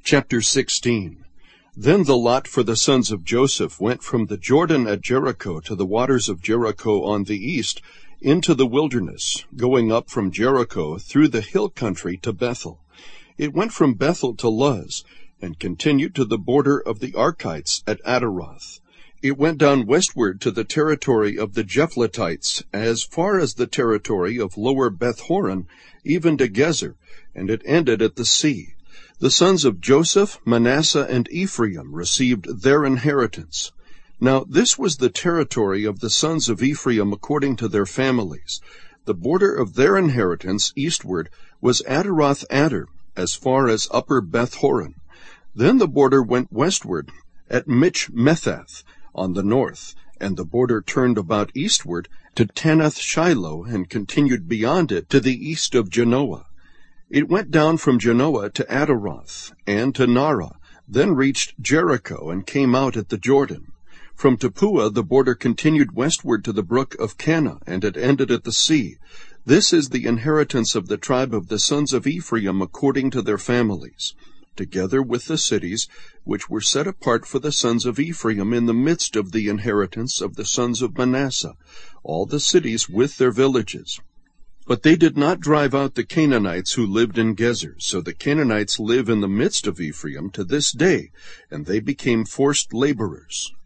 Chapter 16. Then the lot for the sons of Joseph went from the Jordan at Jericho to the waters of Jericho on the east, into the wilderness, going up from Jericho through the hill country to Bethel. It went from Bethel to Luz, and continued to the border of the Archites at Adaroth. It went down westward to the territory of the Japhletites, as far as the territory of lower Beth-horon, even to Gezer, and it ended at the sea. The sons of Joseph, Manasseh, and Ephraim received their inheritance. Now this was the territory of the sons of Ephraim according to their families. The border of their inheritance eastward was Adaroth Adar, as far as upper Beth-horon. Then the border went westward at Michmethath on the north, and the border turned about eastward to Tanath Shiloh, and continued beyond it to the east of Genoa. It went down from Genoa to Adaroth, and to Nara, then reached Jericho, and came out at the Jordan. From Tappuah the border continued westward to the brook of Cana, and it ended at the sea. This is the inheritance of the tribe of the sons of Ephraim according to their families, together with the cities which were set apart for the sons of Ephraim in the midst of the inheritance of the sons of Manasseh, all the cities with their villages. But they did not drive out the Canaanites who lived in Gezer, so the Canaanites live in the midst of Ephraim to this day, and they became forced laborers.